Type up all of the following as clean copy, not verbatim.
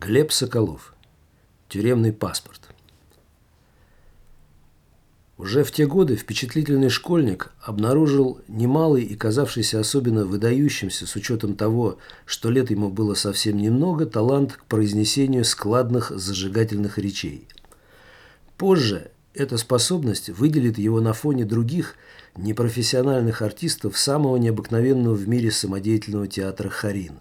Глеб Соколов. Тюремный паспорт. Уже в те годы впечатлительный школьник обнаружил немалый и казавшийся особенно выдающимся с учетом того, что лет ему было совсем немного, талант к произнесению складных зажигательных речей. Позже эта способность выделит его на фоне других непрофессиональных артистов самого необыкновенного в мире самодеятельного театра «Харин».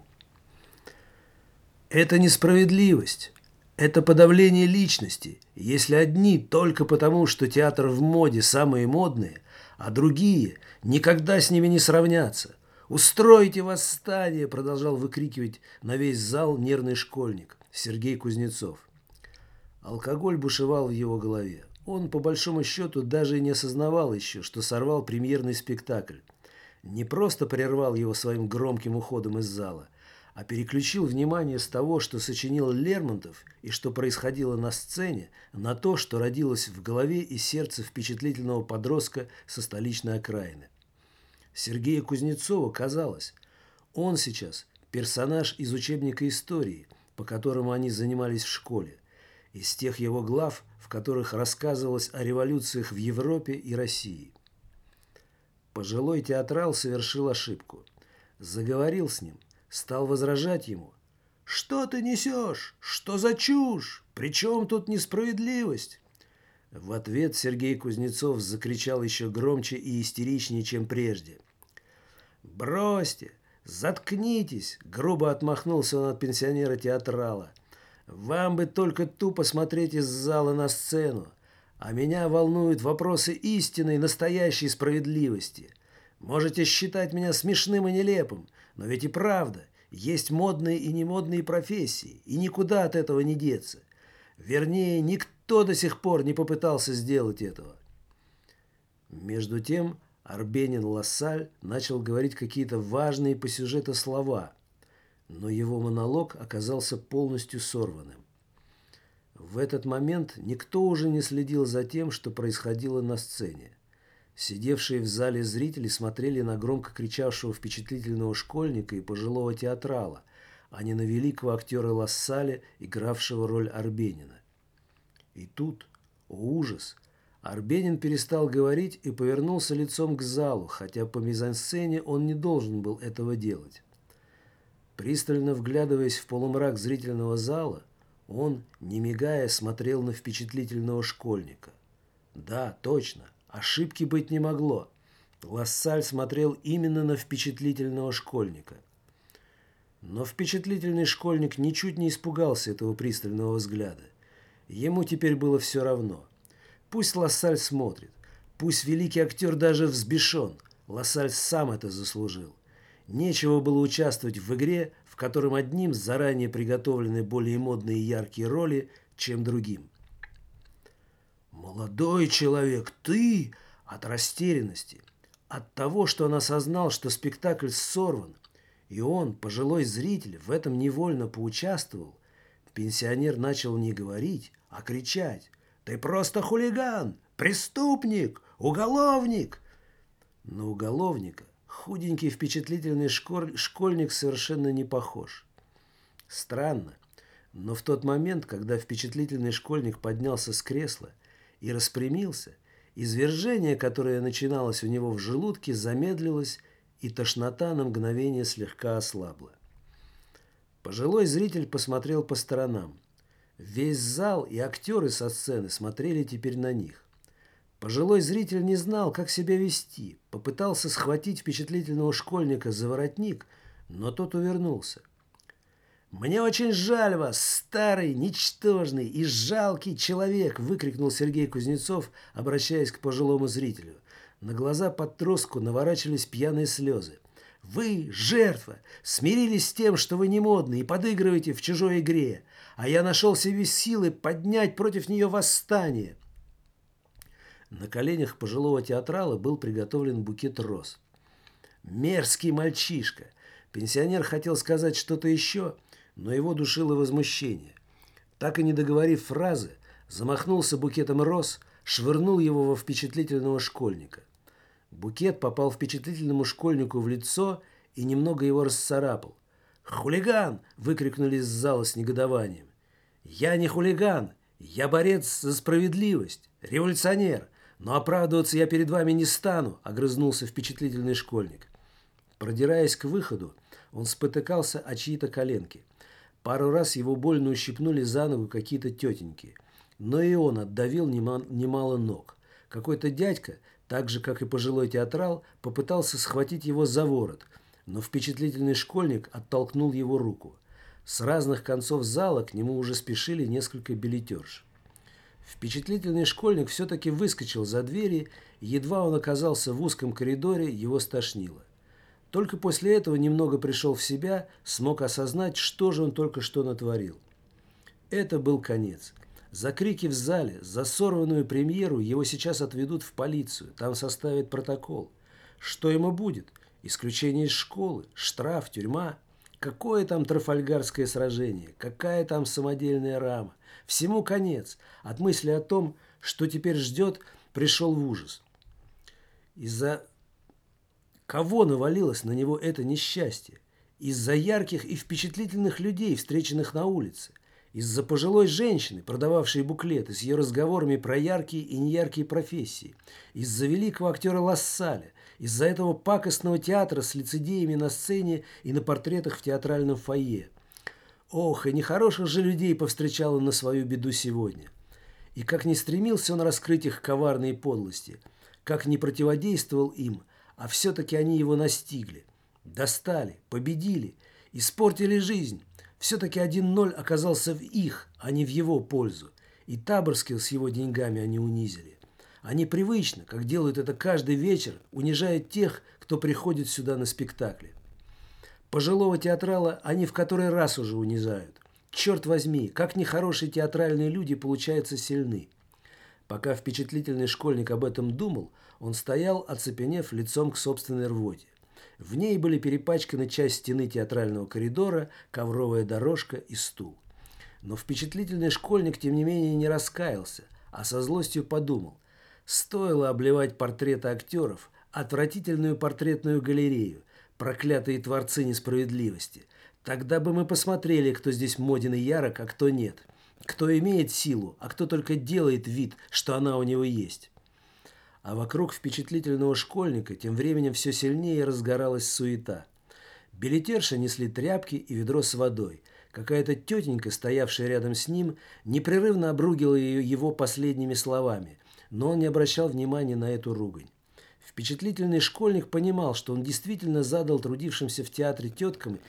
Это несправедливость. Это подавление личности, если одни только потому, что театр в моде самые модные, а другие никогда с ними не сравнятся. «Устройте восстание!» – продолжал выкрикивать на весь зал нервный школьник Сергей Кузнецов. Алкоголь бушевал в его голове. Он, по большому счету, даже и не осознавал еще, что сорвал премьерный спектакль. Не просто прервал его своим громким уходом из зала, а переключил внимание с того, что сочинил Лермонтов и что происходило на сцене, на то, что родилось в голове и сердце впечатлительного подростка со столичной окраины. Сергею Кузнецову казалось, он сейчас персонаж из учебника истории, по которому они занимались в школе, из тех его глав, в которых рассказывалось о революциях в Европе и России. Пожилой театрал совершил ошибку. Заговорил с ним, стал возражать ему. «Что ты несешь? Что за чушь? При чем тут несправедливость?» В ответ Сергей Кузнецов закричал еще громче и истеричнее, чем прежде. «Бросьте! Заткнитесь!» – грубо отмахнулся он от пенсионера-театрала. «Вам бы только тупо смотреть из зала на сцену, а меня волнуют вопросы истинной, настоящей справедливости. Можете считать меня смешным и нелепым, но ведь и правда, есть модные и немодные профессии, и никуда от этого не деться. Вернее, никто до сих пор не попытался сделать этого». Между тем Арбенин-Лассаль начал говорить какие-то важные по сюжету слова, но его монолог оказался полностью сорванным. В этот момент никто уже не следил за тем, что происходило на сцене. Сидевшие в зале зрители смотрели на громко кричавшего впечатлительного школьника и пожилого театрала, а не на великого актера Лассаля, игравшего роль Арбенина. И тут, о ужас, Арбенин перестал говорить и повернулся лицом к залу, хотя по мизансцене он не должен был этого делать. Пристально вглядываясь в полумрак зрительного зала, он, не мигая, смотрел на впечатлительного школьника. Да, точно. Ошибки быть не могло. Лассаль смотрел именно на впечатлительного школьника. Но впечатлительный школьник ничуть не испугался этого пристального взгляда. Ему теперь было все равно. Пусть Лассаль смотрит, пусть великий актер даже взбешен, Лассаль сам это заслужил. Нечего было участвовать в игре, в котором одним заранее приготовлены более модные и яркие роли, чем другим. «Молодой человек, ты!» От растерянности, от того, что он осознал, что спектакль сорван, и он, пожилой зритель, в этом невольно поучаствовал, пенсионер начал не говорить, а кричать. «Ты просто хулиган! Преступник! Уголовник!» На уголовника худенький впечатлительный школьник совершенно не похож. Странно, но в тот момент, когда впечатлительный школьник поднялся с кресла и распрямился, извержение, которое начиналось у него в желудке, замедлилось, и тошнота на мгновение слегка ослабла. Пожилой зритель посмотрел по сторонам. Весь зал и актеры со сцены смотрели теперь на них. Пожилой зритель не знал, как себя вести, попытался схватить впечатлительного школьника за воротник, но тот увернулся. «Мне очень жаль вас, старый, ничтожный и жалкий человек!» – выкрикнул Сергей Кузнецов, обращаясь к пожилому зрителю. На глаза подростку наворачивались пьяные слезы. «Вы, жертва, смирились с тем, что вы не модны и подыгрываете в чужой игре, а я нашел себе силы поднять против нее восстание!» На коленях пожилого театрала был приготовлен букет роз. «Мерзкий мальчишка!» Пенсионер хотел сказать что-то еще, но его душило возмущение. Так и не договорив фразы, замахнулся букетом роз, швырнул его во впечатлительного школьника. Букет попал впечатлительному школьнику в лицо и немного его расцарапал. «Хулиган!» – выкрикнули из зала с негодованием. «Я не хулиган, я борец за справедливость, революционер, но оправдываться я перед вами не стану», – огрызнулся впечатлительный школьник. Продираясь к выходу, он спотыкался о чьи-то коленки. Пару раз его больно ущипнули за ногу какие-то тетеньки. Но и он отдавил немало ног. Какой-то дядька, так же, как и пожилой театрал, попытался схватить его за ворот, но впечатлительный школьник оттолкнул его руку. С разных концов зала к нему уже спешили несколько билетерш. Впечатлительный школьник все-таки выскочил за двери, и едва он оказался в узком коридоре, его стошнило. Только после этого немного пришел в себя, смог осознать, что же он только что натворил. Это был конец. За крики в зале, за сорванную премьеру его сейчас отведут в полицию, там составят протокол. Что ему будет? Исключение из школы, штраф, тюрьма. Какое там трафальгарское сражение? Какая там самодельная рама? Всему конец. От мысли о том, что теперь ждет, пришел в ужас. Из-за кого навалилось на него это несчастье? Из-за ярких и впечатлительных людей, встреченных на улице. Из-за пожилой женщины, продававшей буклеты с ее разговорами про яркие и неяркие профессии. Из-за великого актера Лассаля. Из-за этого пакостного театра с лицедеями на сцене и на портретах в театральном фойе. Ох, и нехороших же людей повстречал он на свою беду сегодня. И как не стремился он раскрыть их коварные подлости, как не противодействовал им, а все-таки они его настигли, достали, победили, испортили жизнь. Все-таки 1-0 оказался в их, а не в его пользу. И Таборских с его деньгами они унизили. Они привычно, как делают это каждый вечер, унижают тех, кто приходит сюда на спектакли. Пожилого театрала они в который раз уже унижают. Черт возьми, как нехорошие театральные люди, получаются, сильны. Пока впечатлительный школьник об этом думал, он стоял, оцепенев лицом к собственной рвоте. В ней были перепачканы часть стены театрального коридора, ковровая дорожка и стул. Но впечатлительный школьник, тем не менее, не раскаялся, а со злостью подумал: стоило обливать портреты актеров, отвратительную портретную галерею, проклятые творцы несправедливости. Тогда бы мы посмотрели, кто здесь моден и ярок, а кто нет. Кто имеет силу, а кто только делает вид, что она у него есть. А вокруг впечатлительного школьника тем временем все сильнее разгоралась суета. Билетерши несли тряпки и ведро с водой. Какая-то тетенька, стоявшая рядом с ним, непрерывно обругила его последними словами, но он не обращал внимания на эту ругань. Впечатлительный школьник понимал, что он действительно задал трудившимся в театре теткам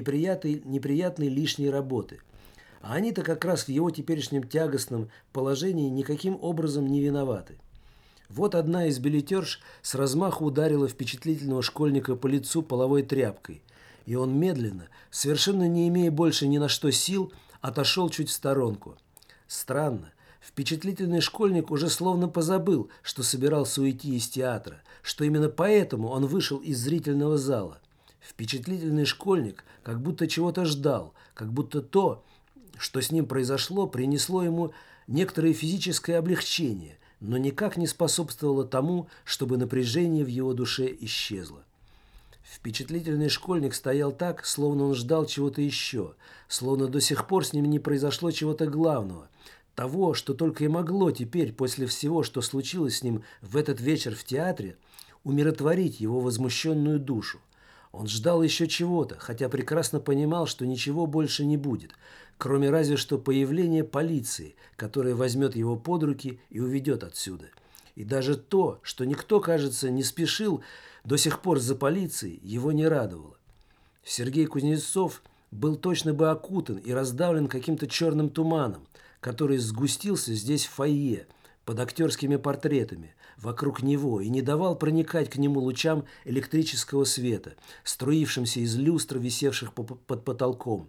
неприятной лишней работы. А они-то как раз в его теперешнем тягостном положении никаким образом не виноваты. Вот одна из билетерш с размаху ударила впечатлительного школьника по лицу половой тряпкой, и он медленно, совершенно не имея больше ни на что сил, отошел чуть в сторонку. Странно, впечатлительный школьник уже словно позабыл, что собирался уйти из театра, что именно поэтому он вышел из зрительного зала. Впечатлительный школьник как будто чего-то ждал, как будто то, что с ним произошло, принесло ему некоторое физическое облегчение, но никак не способствовало тому, чтобы напряжение в его душе исчезло. Впечатлительный школьник стоял так, словно он ждал чего-то еще, словно до сих пор с ним не произошло чего-то главного, того, что только и могло теперь, после всего, что случилось с ним в этот вечер в театре, умиротворить его возмущенную душу. Он ждал еще чего-то, хотя прекрасно понимал, что ничего больше не будет, кроме разве что появления полиции, которая возьмет его под руки и уведет отсюда. И даже то, что никто, кажется, не спешил до сих пор за полицией, его не радовало. Сергей Кузнецов был точно бы окутан и раздавлен каким-то черным туманом, который сгустился здесь в фойе, под актерскими портретами, вокруг него, и не давал проникать к нему лучам электрического света, струившимся из люстр, висевших под потолком.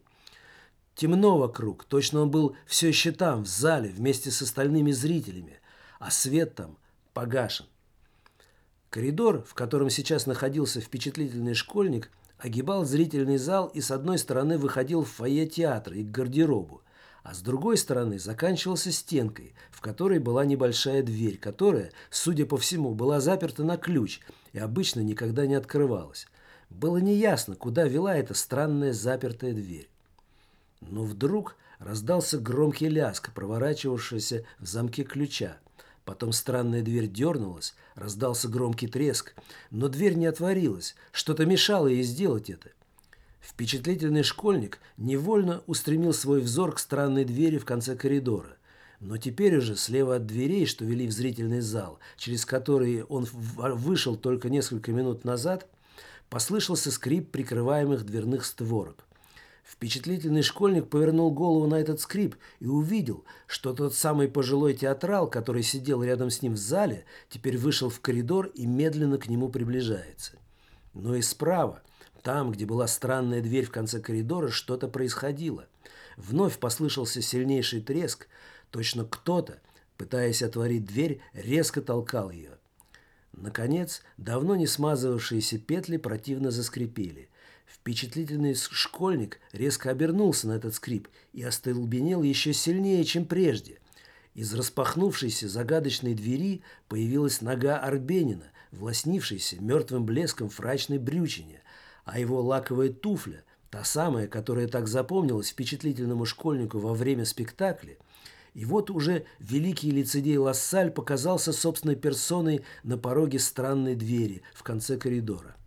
Темно вокруг, точно он был все еще там, в зале, вместе с остальными зрителями, а свет там погашен. Коридор, в котором сейчас находился впечатлительный школьник, огибал зрительный зал и с одной стороны выходил в фойе театра и к гардеробу, а с другой стороны заканчивался стенкой, в которой была небольшая дверь, которая, судя по всему, была заперта на ключ и обычно никогда не открывалась. Было неясно, куда вела эта странная запертая дверь. Но вдруг Раздался громкий лязг, проворачивавшийся в замке ключа. Потом странная дверь дернулась, раздался громкий треск, но дверь не отворилась, что-то мешало ей сделать это. Впечатлительный школьник невольно устремил свой взор к странной двери в конце коридора. Но теперь уже слева от дверей, что вели в зрительный зал, через которые он вышел только несколько минут назад, послышался скрип прикрываемых дверных створок. Впечатлительный школьник повернул голову на этот скрип и увидел, что тот самый пожилой театрал, который сидел рядом с ним в зале, теперь вышел в коридор и медленно к нему приближается. Но и справа, там, где была странная дверь в конце коридора, что-то происходило. Вновь послышался сильнейший треск, точно кто-то, пытаясь отворить дверь, резко толкал ее. Наконец, давно не смазывавшиеся петли противно заскрипели. Впечатлительный школьник резко обернулся на этот скрип и остолбенел еще сильнее, чем прежде. Из распахнувшейся загадочной двери появилась нога Арбенина, влоснившейся мертвым блеском фрачной брючине, а его лаковая туфля, та самая, которая так запомнилась впечатлительному школьнику во время спектакля, и вот уже великий лицедей Лассаль показался собственной персоной на пороге странной двери в конце коридора.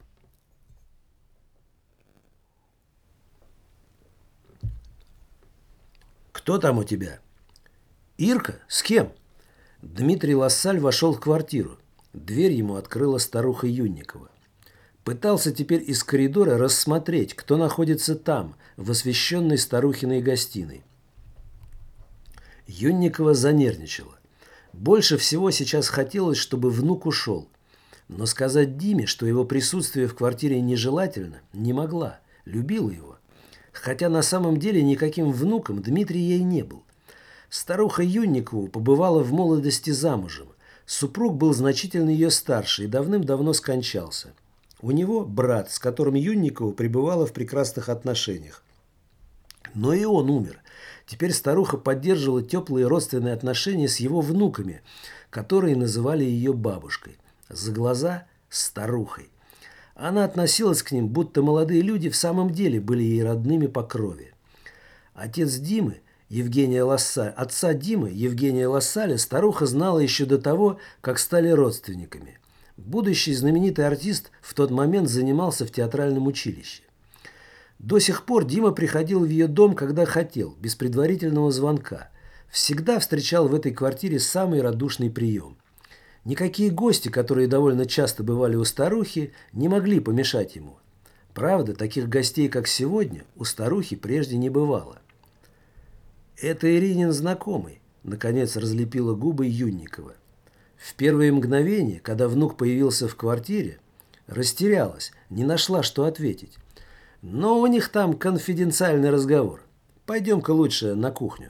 «Кто там у тебя?» «Ирка? С кем?» Дмитрий Лассаль вошел в квартиру. Дверь ему открыла старуха Юнникова. Пытался теперь из коридора рассмотреть, кто находится там, в освещенной старухиной гостиной. Юнникова занервничала. Больше всего сейчас хотелось, чтобы внук ушел. Но сказать Диме, что его присутствие в квартире нежелательно, не могла. Любила его. Хотя на самом деле никаким внуком Дмитрий ей не был. Старуха Юнникова побывала в молодости замужем. Супруг был значительно ее старше и давным-давно скончался. У него брат, с которым Юнникова пребывала в прекрасных отношениях. Но и он умер. Теперь старуха поддерживала теплые родственные отношения с его внуками, которые называли ее бабушкой. За глаза – старухой. Она относилась к ним, будто молодые люди в самом деле были ей родными по крови. Отца Димы, Евгения Лассаля, старуха знала еще до того, как стали родственниками. Будущий знаменитый артист в тот момент занимался в театральном училище. До сих пор Дима приходил в ее дом, когда хотел, без предварительного звонка. Всегда встречал в этой квартире самый радушный прием. Никакие гости, которые довольно часто бывали у старухи, не могли помешать ему. Правда, таких гостей, как сегодня, у старухи прежде не бывало. «Это Иринин знакомый», — наконец разлепила губы Юнникова. В первые мгновения, когда внук появился в квартире, растерялась, не нашла, что ответить. Но у них там конфиденциальный разговор. Пойдем-ка лучше на кухню.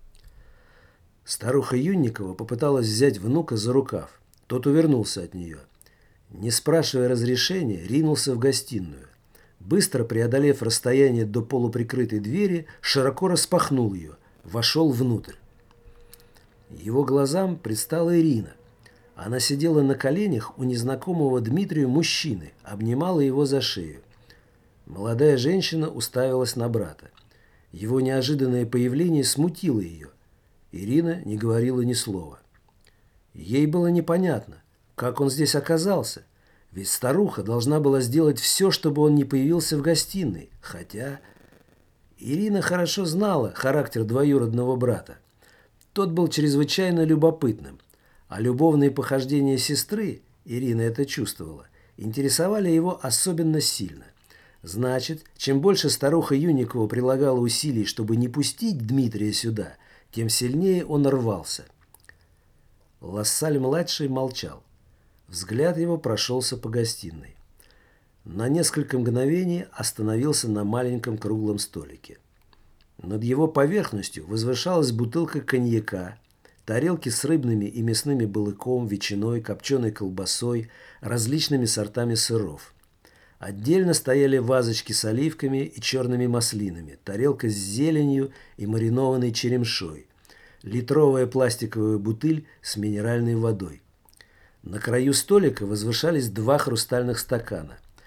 Старуха Юнникова попыталась взять внука за рукав. Тот увернулся от нее. Не спрашивая разрешения, ринулся в гостиную. Быстро преодолев расстояние до полуприкрытой двери, широко распахнул ее, вошел внутрь. Его глазам предстала Ирина. Она сидела на коленях у незнакомого Дмитрию мужчины, обнимала его за шею. Молодая женщина уставилась на брата. Его неожиданное появление смутило ее. Ирина не говорила ни слова. Ей было непонятно, как он здесь оказался, ведь старуха должна была сделать все, чтобы он не появился в гостиной, хотя Ирина хорошо знала характер двоюродного брата. Тот был чрезвычайно любопытным, а любовные похождения сестры, Ирина это чувствовала, интересовали его особенно сильно. Значит, чем больше старуха Юнникова прилагала усилий, чтобы не пустить Дмитрия сюда, тем сильнее он рвался. Лассаль-младший молчал. Взгляд его прошелся по гостиной. На несколько мгновений остановился на маленьком круглом столике. Над его поверхностью возвышалась бутылка коньяка, тарелки с рыбными и мясными балыком, ветчиной, копченой колбасой, различными сортами сыров. Отдельно стояли вазочки с оливками и черными маслинами, тарелка с зеленью и маринованной черемшой, литровая пластиковая бутыль с минеральной водой. На краю столика возвышались два хрустальных стакана.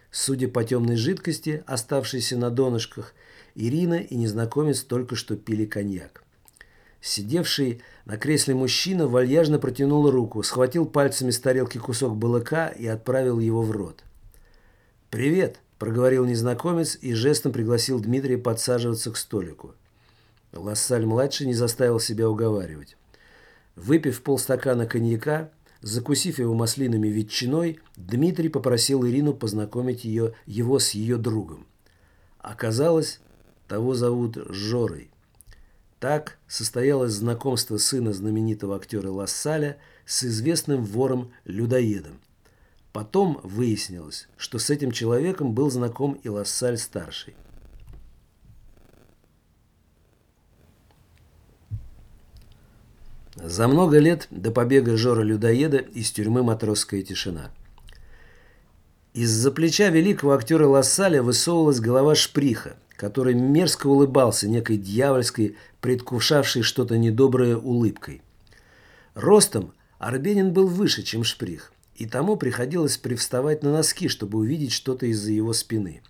Судя по темной жидкости, оставшейся на донышках, Ирина и незнакомец только что пили коньяк. Сидевший на кресле мужчина вальяжно протянул руку, схватил пальцами с тарелки кусок балыка и отправил его в рот. «Привет», – проговорил незнакомец и жестом пригласил Дмитрия подсаживаться к столику. Лассаль-младший не заставил себя уговаривать. Выпив полстакана коньяка, закусив его маслинами ветчиной, Дмитрий попросил Ирину познакомить его с ее другом. Оказалось, того зовут Жорой. Так состоялось знакомство сына знаменитого актера Лассаля с известным вором-людоедом. Потом выяснилось, что с этим человеком был знаком и Лассаль-старший. За много лет до побега Жора-людоеда из тюрьмы «Матросская тишина». Из-за плеча великого актера Лассаля высовывалась голова Шприха, который мерзко улыбался некой дьявольской, предвкушавшей что-то недоброе улыбкой. Ростом Арбенин был выше, чем Шприх, и тому приходилось привставать на носки, чтобы увидеть что-то из-за его спины.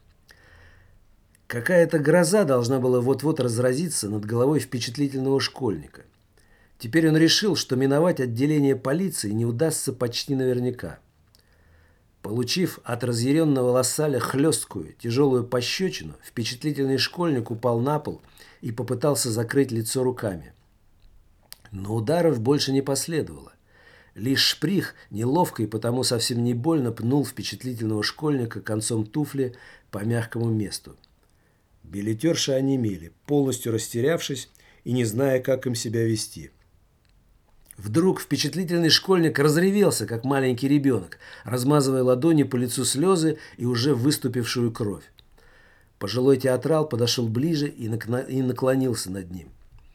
Какая-то гроза должна была вот-вот разразиться над головой впечатлительного школьника. Теперь он решил, что миновать отделение полиции не удастся почти наверняка. Получив от разъяренного Лассаля хлесткую, тяжелую пощечину, впечатлительный школьник упал на пол и попытался закрыть лицо руками. Но ударов больше не последовало. Лишь Шприх, неловко и потому совсем не больно, пнул впечатлительного школьника концом туфли по мягкому месту. Билетерши онемели, полностью растерявшись и не зная, как им себя вести. Вдруг впечатлительный школьник разревелся, как маленький ребенок, размазывая ладони по лицу слезы и уже выступившую кровь. Пожилой театрал подошел ближе и наклонился над ним.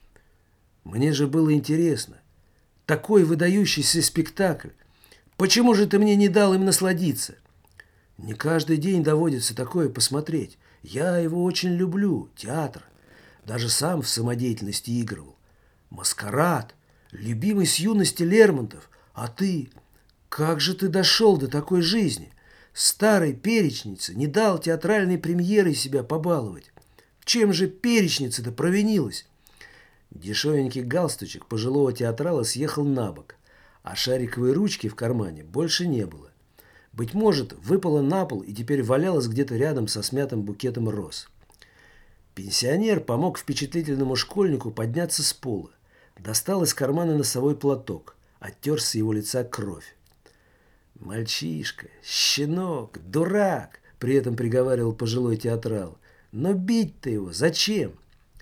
«Мне же было интересно. Такой выдающийся спектакль. Почему же ты мне не дал им насладиться? Не каждый день доводится такое посмотреть. Я его очень люблю, театр. Даже сам в самодеятельности игрывал. Маскарад. Любимый с юности Лермонтов, а ты? Как же ты дошел до такой жизни? Старой перечнице не дал театральной премьерой себя побаловать. Чем же перечница-то провинилась?» Дешевенький галстучек пожилого театрала съехал на бок, а шариковой ручки в кармане больше не было. Быть может, выпала на пол и теперь валялась где-то рядом со смятым букетом роз. Пенсионер помог впечатлительному школьнику подняться с пола. Достал из кармана носовой платок, оттер с его лица кровь. «Мальчишка, щенок, дурак!» – при этом приговаривал пожилой театрал. «Но бить-то его зачем?»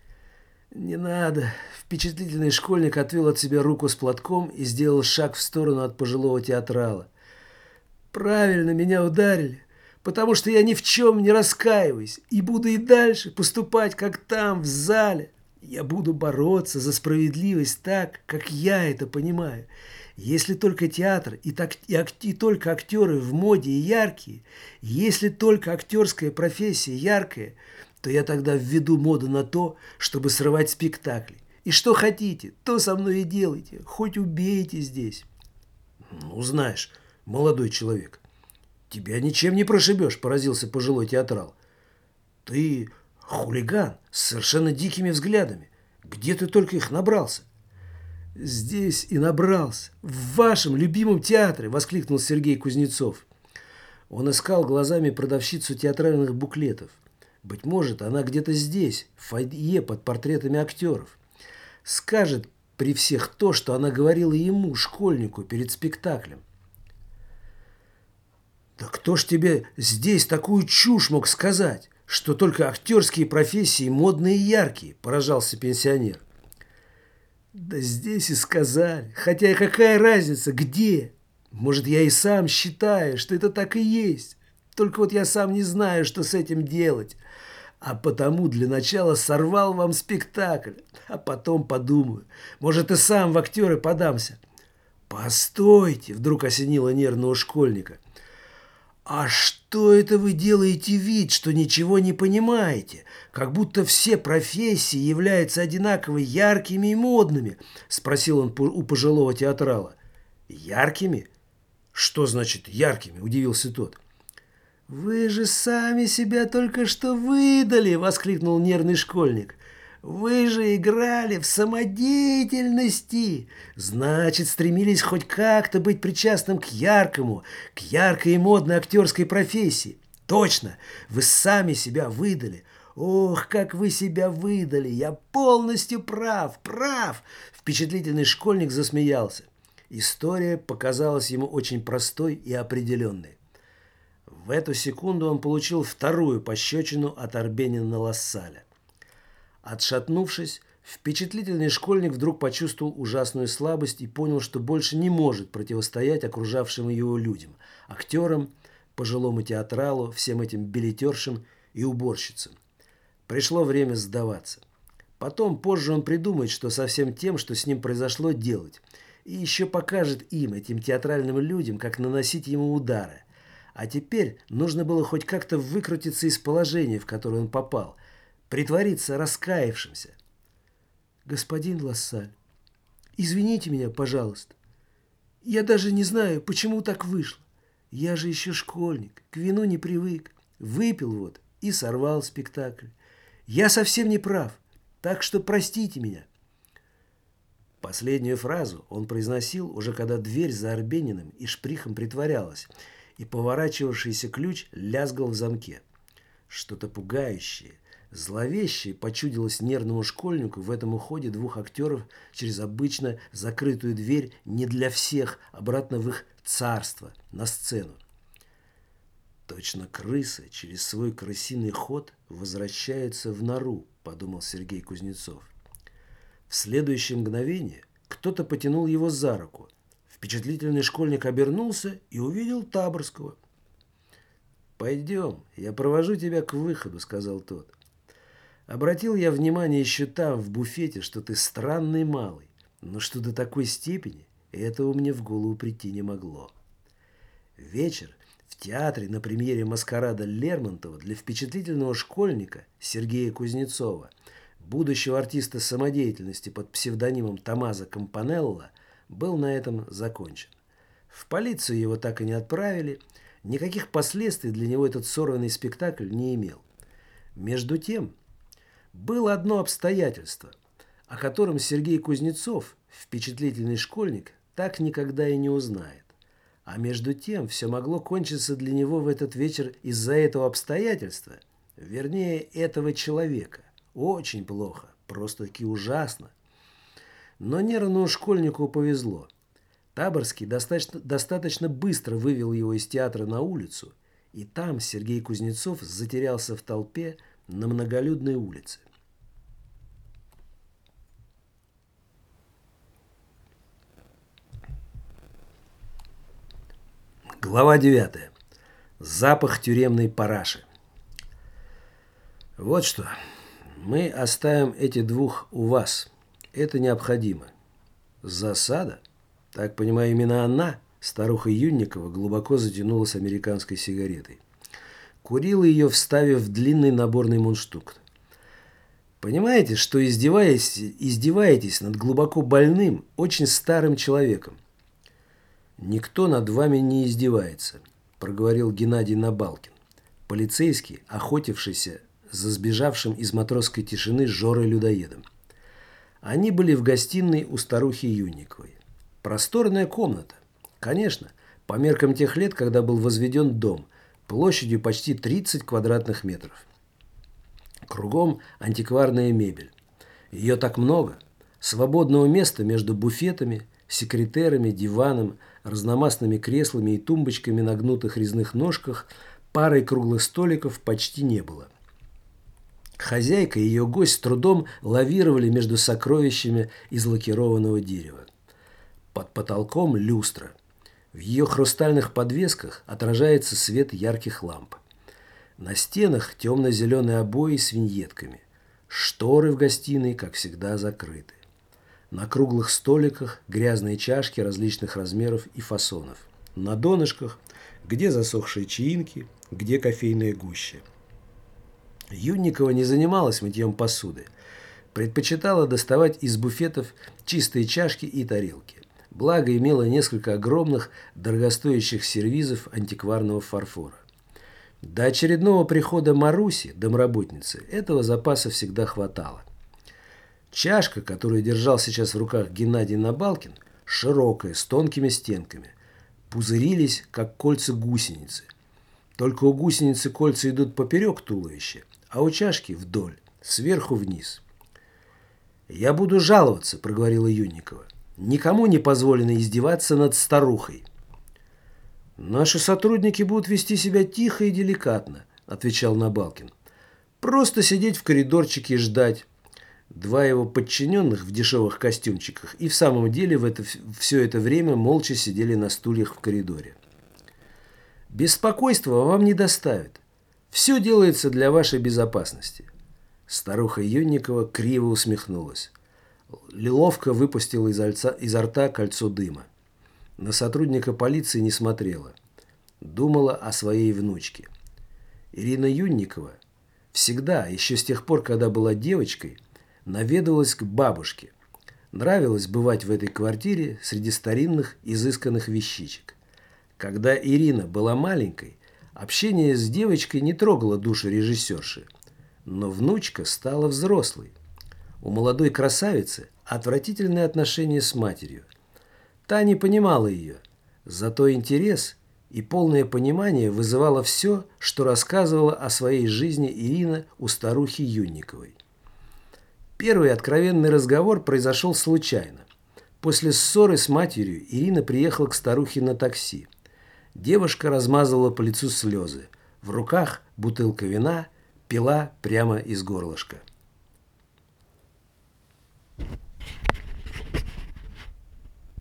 «Не надо!» – впечатлительный школьник отвел от себя руку с платком и сделал шаг в сторону от пожилого театрала. «Правильно меня ударили, потому что я ни в чем не раскаиваюсь и буду и дальше поступать, как там, в зале. Я буду бороться за справедливость так, как я это понимаю. Если только театр и только актеры в моде и яркие, если только актерская профессия яркая, то я тогда введу моду на то, чтобы срывать спектакли. И что хотите, то со мной и делайте, хоть убейте здесь». «Ну, знаешь, молодой человек, тебя ничем не прошибешь», – поразился пожилой театрал. «Ты хулиган с совершенно дикими взглядами. Где ты только их набрался?» «Здесь и набрался, в вашем любимом театре!» – воскликнул Сергей Кузнецов. Он искал глазами продавщицу театральных буклетов. Быть может, она где-то здесь, в фойе под портретами актеров. Скажет при всех то, что она говорила ему, школьнику, перед спектаклем. «Да кто ж тебе здесь такую чушь мог сказать, что только актерские профессии модные и яркие?» – поражался пенсионер. «Да здесь и сказали. Хотя и какая разница, где? Может, я и сам считаю, что это так и есть. Только вот я сам не знаю, что с этим делать. А потому для начала сорвал вам спектакль. А потом подумаю. Может, и сам в актеры подамся». «Постойте!» – вдруг осенило нервного школьника. «А что это вы делаете вид, что ничего не понимаете? Как будто все профессии являются одинаково яркими и модными?» – спросил он у пожилого театрала. «Яркими? Что значит яркими?» – удивился тот. «Вы же сами себя только что выдали!» — воскликнул нервный школьник. «Вы же играли в самодеятельности! Значит, стремились хоть как-то быть причастным к яркой и модной актерской профессии. Точно! Вы сами себя выдали! Ох, как вы себя выдали! Я полностью прав! Впечатлительный школьник засмеялся. История показалась ему очень простой и определенной. В эту секунду он получил вторую пощечину от Арбенина Лассаля. Отшатнувшись, впечатлительный школьник вдруг почувствовал ужасную слабость и понял, что больше не может противостоять окружавшим его людям, актерам, пожилому театралу, всем этим билетершам и уборщицам. Пришло время сдаваться. Потом, позже он придумает, что со всем тем, что с ним произошло, делать. И еще покажет им, этим театральным людям, как наносить ему удары. А теперь нужно было хоть как-то выкрутиться из положения, в которое он попал, притвориться раскаявшимся. «Господин Лассаль, извините меня, пожалуйста. Я даже не знаю, почему так вышло. Я же еще школьник, к вину не привык. Выпил вот и сорвал спектакль. Я совсем не прав, так что простите меня». Последнюю фразу он произносил, уже когда дверь за Арбениным и шприхом притворялась, и поворачивавшийся ключ лязгал в замке. Что-то пугающее, зловещее почудилось нервному школьнику в этом уходе двух актеров через обычно закрытую дверь не для всех, обратно в их царство, на сцену. «Точно крыса через свой крысиный ход возвращается в нору», — подумал Сергей Кузнецов. В следующее мгновение кто-то потянул его за руку. Впечатлительный школьник обернулся и увидел Таборского. «Пойдем, я провожу тебя к выходу», — сказал тот. «Обратил я внимание еще там, в буфете, что ты странный малый, но что до такой степени, этого мне в голову прийти не могло». Вечер в театре на премьере «Маскарада» Лермонтова для впечатлительного школьника Сергея Кузнецова, будущего артиста самодеятельности под псевдонимом Томмазо Кампанелло, был на этом закончен. В полицию его так и не отправили, никаких последствий для него этот сорванный спектакль не имел. Между тем, было одно обстоятельство, о котором Сергей Кузнецов, впечатлительный школьник, так никогда и не узнает. А между тем, все могло кончиться для него в этот вечер из-за этого обстоятельства, вернее, этого человека. Очень плохо, просто-таки ужасно. Но нервному школьнику повезло. Таборский достаточно быстро вывел его из театра на улицу, и там Сергей Кузнецов затерялся в толпе на многолюдной улице. Глава 9. Запах тюремной параши. Вот что. Мы оставим эти двух у вас. Это необходимо. Засада? Так понимаю, именно она, старуха Юнникова, глубоко затянулась американской сигаретой. Курила ее, вставив в длинный наборный мундштук. Понимаете, что издеваетесь над глубоко больным, очень старым человеком? Никто над вами не издевается, проговорил Геннадий Набалкин, полицейский, охотившийся за сбежавшим из матросской тишины Жорой-людоедом. Они были в гостиной у старухи Юнниковой. Просторная комната. Конечно, по меркам тех лет, когда был возведен дом, площадью почти 30 квадратных метров. Кругом антикварная мебель. Ее так много. Свободного места между буфетами, секретерами, диваном, разномастными креслами и тумбочками на гнутых резных ножках, парой круглых столиков почти не было. Хозяйка и ее гость с трудом лавировали между сокровищами из лакированного дерева. Под потолком люстра. В ее хрустальных подвесках отражается свет ярких ламп. На стенах темно-зеленые обои с виньетками. Шторы в гостиной, как всегда, закрыты. На круглых столиках грязные чашки различных размеров и фасонов. На донышках, где засохшие чаинки, где кофейная гуща. Юнникова не занималась мытьем посуды. Предпочитала доставать из буфетов чистые чашки и тарелки. Благо имела несколько огромных, дорогостоящих сервизов антикварного фарфора. До очередного прихода Маруси, домработницы, этого запаса всегда хватало. Чашка, которую держал сейчас в руках Геннадий Набалкин, широкая, с тонкими стенками, пузырились, как кольца гусеницы. Только у гусеницы кольца идут поперек туловища, а у чашки вдоль, сверху вниз. «Я буду жаловаться», — проговорила Юнникова. «Никому не позволено издеваться над старухой». «Наши сотрудники будут вести себя тихо и деликатно», — отвечал Набалкин. «Просто сидеть в коридорчике и ждать». Два его подчиненных в дешевых костюмчиках и в самом деле все это время молча сидели на стульях в коридоре. «Беспокойства вам не доставит. Все делается для вашей безопасности». Старуха Юнникова криво усмехнулась. Лиловка выпустила изо рта кольцо дыма. На сотрудника полиции не смотрела. Думала о своей внучке. Ирина Юнникова всегда, еще с тех пор, когда была девочкой, наведывалась к бабушке. Нравилось бывать в этой квартире среди старинных, изысканных вещичек. Когда Ирина была маленькой, общение с девочкой не трогало душу режиссерши. Но внучка стала взрослой. У молодой красавицы отвратительные отношения с матерью. Та не понимала ее, зато интерес и полное понимание вызывало все, что рассказывала о своей жизни Ирина у старухи Юнниковой. Первый откровенный разговор произошел случайно. После ссоры с матерью Ирина приехала к старухе на такси. Девушка размазывала по лицу слезы. В руках бутылка вина, пила прямо из горлышка.